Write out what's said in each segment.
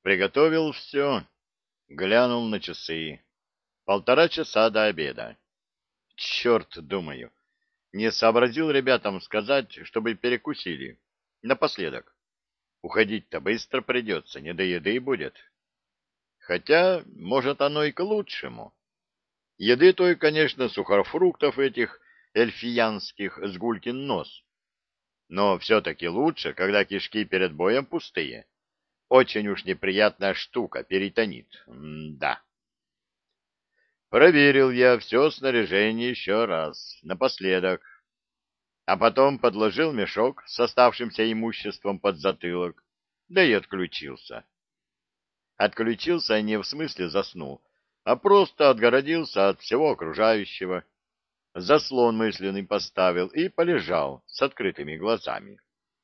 Приготовил все, глянул на часы. 1,5 часа до обеда. Черт, думаю, не сообразил ребятам сказать, чтобы перекусили. Напоследок. Уходить-то быстро придется, не до еды будет. Хотя, может, оно и к лучшему. Еды той, конечно, сухофруктов этих эльфиянских с гулькин нос. Но все-таки лучше, когда кишки перед боем пустые. Очень уж неприятная штука, перитонит. Да. Проверил я все снаряжение еще раз, напоследок. А потом подложил мешок с оставшимся имуществом под затылок, да и отключился. Отключился не в смысле заснул, а просто отгородился от всего окружающего, заслон мысленный поставил и полежал с открытыми глазами.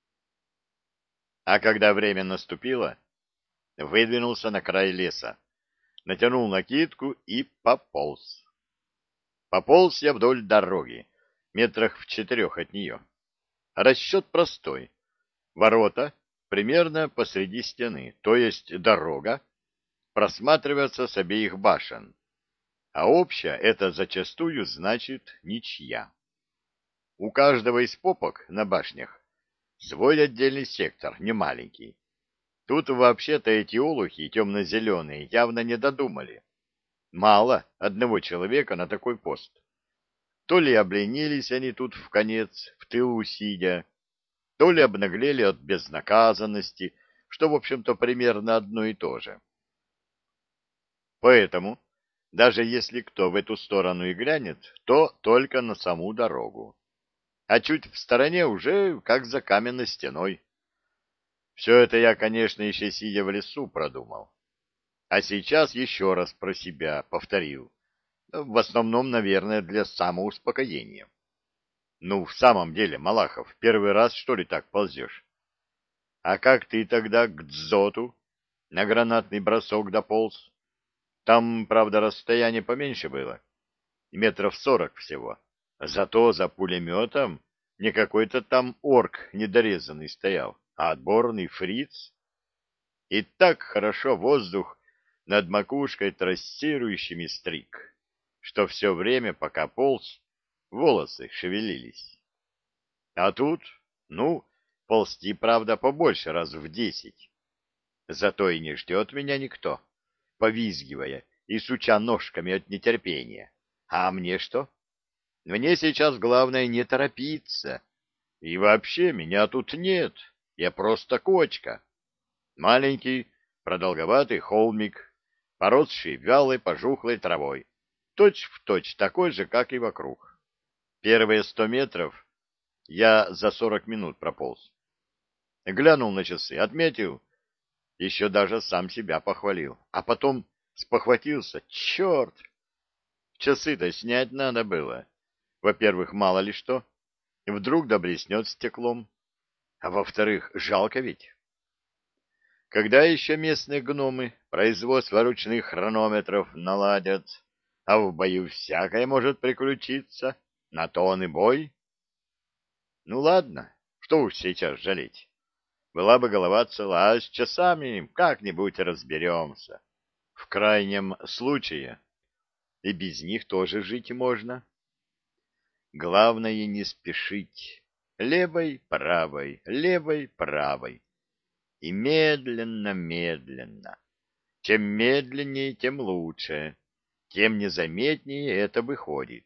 А когда время наступило, выдвинулся на край леса, натянул накидку и пополз. Пополз я вдоль дороги, метрах в 4 от нее. Расчет простой. Ворота примерно посреди стены, то есть дорога просматривается с обеих башен, а общая это зачастую значит ничья. У каждого из попок на башнях свой отдельный сектор, не маленький. Тут вообще-то эти олухи темно-зеленые явно не додумали. Мало одного человека на такой пост. То ли обленились они тут вконец, в тылу сидя, то ли обнаглели от безнаказанности, что, в общем-то, примерно одно и то же. Поэтому, даже если кто в эту сторону и глянет, то только на саму дорогу. А чуть в стороне уже как за каменной стеной. Все это я, конечно, еще сидя в лесу продумал. А сейчас еще раз про себя повторил. В основном, наверное, для самоуспокоения. Ну, в самом деле, Малахов, первый раз, что ли, так ползешь? А как ты тогда к дзоту на гранатный бросок дополз? Там, правда, расстояние поменьше было, метров 40 всего. Зато за пулеметом не какой-то там орк недорезанный стоял, а отборный фриц. И так хорошо воздух над макушкой трассирующими стриг, что все время, пока полз, волосы шевелились. А тут, ну, ползти, правда, побольше раз в 10. Зато и не ждет меня никто, повизгивая и суча ножками от нетерпения. А мне что? Мне сейчас главное не торопиться. И вообще меня тут нет, я просто кочка. Маленький, продолговатый холмик, поросший вялой пожухлой травой, точь-в-точь такой же, как и вокруг. Первые 100 метров я за 40 минут прополз. Глянул на часы, отметил, еще даже сам себя похвалил. А потом спохватился. Черт! Часы-то снять надо было. Во-первых, мало ли что. Вдруг да блеснет стеклом. А во-вторых, жалко ведь. Когда еще местные гномы производство ручных хронометров наладят, а в бою всякое может приключиться, на то он и бой. Ну ладно, что уж сейчас жалеть. Была бы голова цела, а с часами как-нибудь разберемся. В крайнем случае и без них тоже жить можно. Главное не спешить. Левой, правой, левой, правой. И медленно, медленно. Чем медленнее, тем лучше. Тем незаметнее это выходит.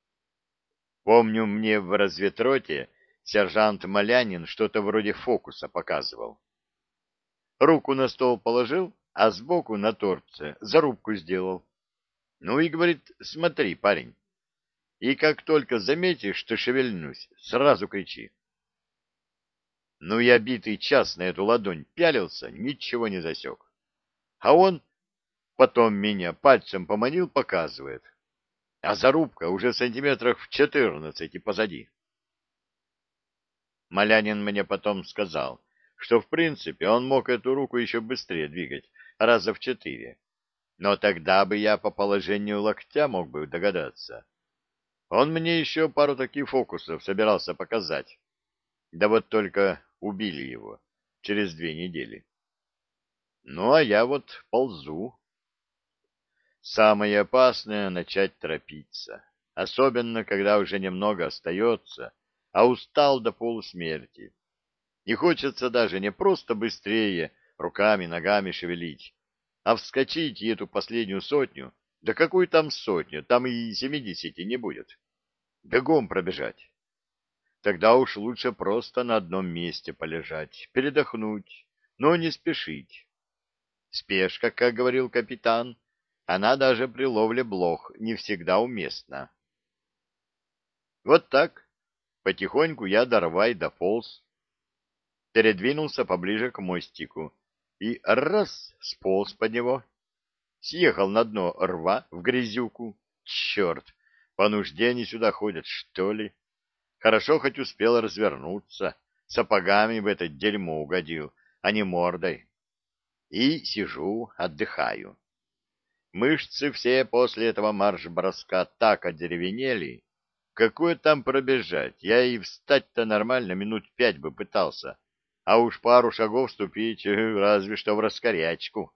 Помню, мне в разведроте сержант Малянин что-то вроде фокуса показывал. Руку на стол положил, а сбоку на торце зарубку сделал. Ну и говорит: смотри, парень, и как только заметишь, что шевельнусь, сразу кричи. Ну, я битый час на эту ладонь пялился, ничего не засек. А он потом меня пальцем поманил, показывает. А зарубка уже сантиметрах в 14 позади. Малянин мне потом сказал, что в принципе он мог эту руку еще быстрее двигать, раза в 4. Но тогда бы я по положению локтя мог бы догадаться. Он мне еще пару таких фокусов собирался показать. Да вот только убили его через 2 недели. Ну, а я вот ползу. Самое опасное — начать торопиться, особенно когда уже немного остается, а устал до полусмерти. И хочется даже не просто быстрее руками, ногами шевелить, а вскочить и эту последнюю сотню, да какую там сотню, там и 70 не будет, бегом пробежать. Тогда уж лучше просто на одном месте полежать, передохнуть, но не спешить. Спешка, как говорил капитан, она даже при ловле блох не всегда уместна. Вот так, потихоньку я до рва и дополз, передвинулся поближе к мостику и раз сполз под него, съехал на дно рва в грязюку. Черт, по нужде они сюда ходят, что ли? Хорошо хоть успел развернуться, сапогами в это дерьмо угодил, а не мордой. И сижу, отдыхаю. Мышцы все после этого марш-броска так одеревенели, какое там пробежать, я и встать-то нормально минут 5 бы пытался, а уж пару шагов ступить разве что в раскорячку.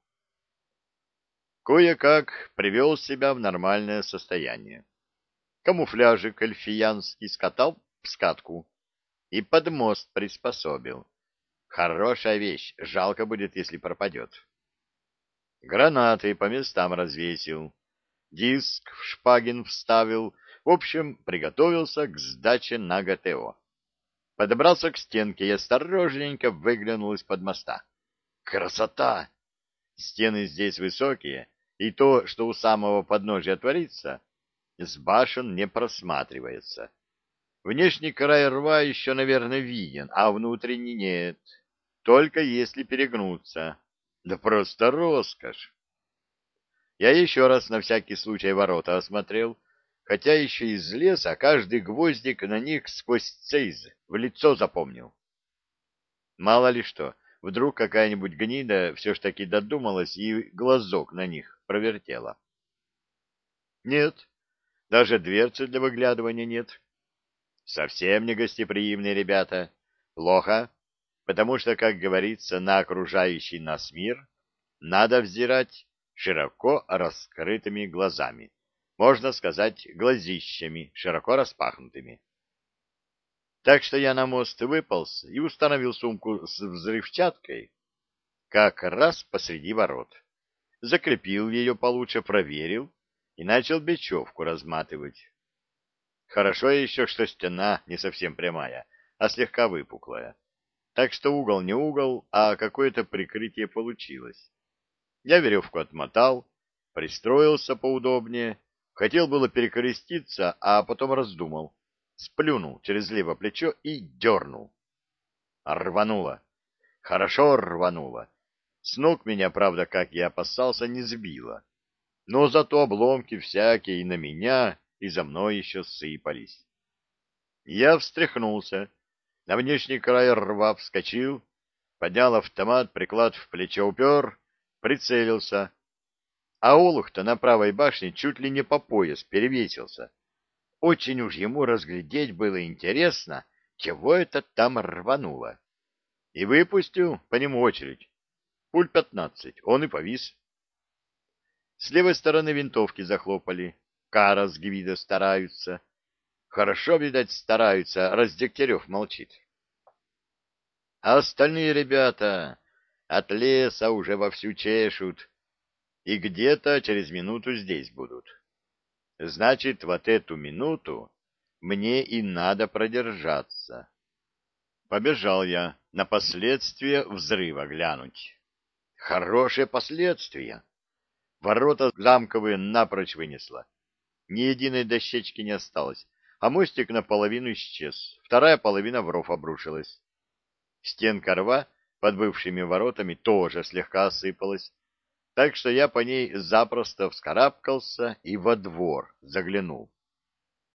Кое-как привел себя в нормальное состояние. Камуфляжик эльфиянский скатал в скатку и под мост приспособил. Хорошая вещь, жалко будет, если пропадет. Гранаты по местам развесил, диск в шпагин вставил, в общем, приготовился к сдаче на ГТО. Подобрался к стенке и осторожненько выглянул из-под моста. Красота! Стены здесь высокие, и то, что у самого подножия творится, с башен не просматривается. Внешний край рва еще, наверное, виден, а внутренний нет. Только если перегнуться. Да просто роскошь! Я еще раз на всякий случай ворота осмотрел, хотя еще из леса каждый гвоздик на них сквозь цейз в лицо запомнил. Мало ли что, вдруг какая-нибудь гнида все ж таки додумалась и глазок на них провертела. Нет, даже дверцы для выглядывания нет. Совсем не гостеприимные ребята. Плохо, потому что, как говорится, на окружающий нас мир надо взирать широко раскрытыми глазами. Можно сказать, глазищами, широко распахнутыми. Так что я на мост выполз и установил сумку с взрывчаткой как раз посреди ворот. Закрепил ее получше, проверил и начал бечевку разматывать. Хорошо еще, что стена не совсем прямая, а слегка выпуклая. Так что угол не угол, а какое-то прикрытие получилось. Я веревку отмотал, пристроился поудобнее, хотел было перекреститься, а потом раздумал. Сплюнул через левое плечо и дернул. Рвануло. Хорошо рвануло. С ног меня, правда, как я опасался, не сбило. Но зато обломки всякие и на меня, и за мной еще сыпались. Я встряхнулся, на внешний край рва вскочил, поднял автомат, приклад в плечо упер, прицелился. А олух-то на правой башне чуть ли не по пояс перевесился. Очень уж ему разглядеть было интересно, чего это там рвануло. И выпустил по нему очередь. Пуль 15, он и повис. С левой стороны винтовки захлопали. Кара с Гвида стараются. Хорошо, видать, стараются, раз Дегтярев молчит. А остальные ребята от леса уже вовсю чешут, и где-то через минуту здесь будут. Значит, вот эту минуту мне и надо продержаться. Побежал я на последствия взрыва глянуть. Хорошие последствия. Ворота замковые напрочь вынесло. Ни единой дощечки не осталось, а мостик наполовину исчез. Вторая половина в ров обрушилась. Стенка рва под бывшими воротами тоже слегка осыпалась, так что я по ней запросто вскарабкался и во двор заглянул.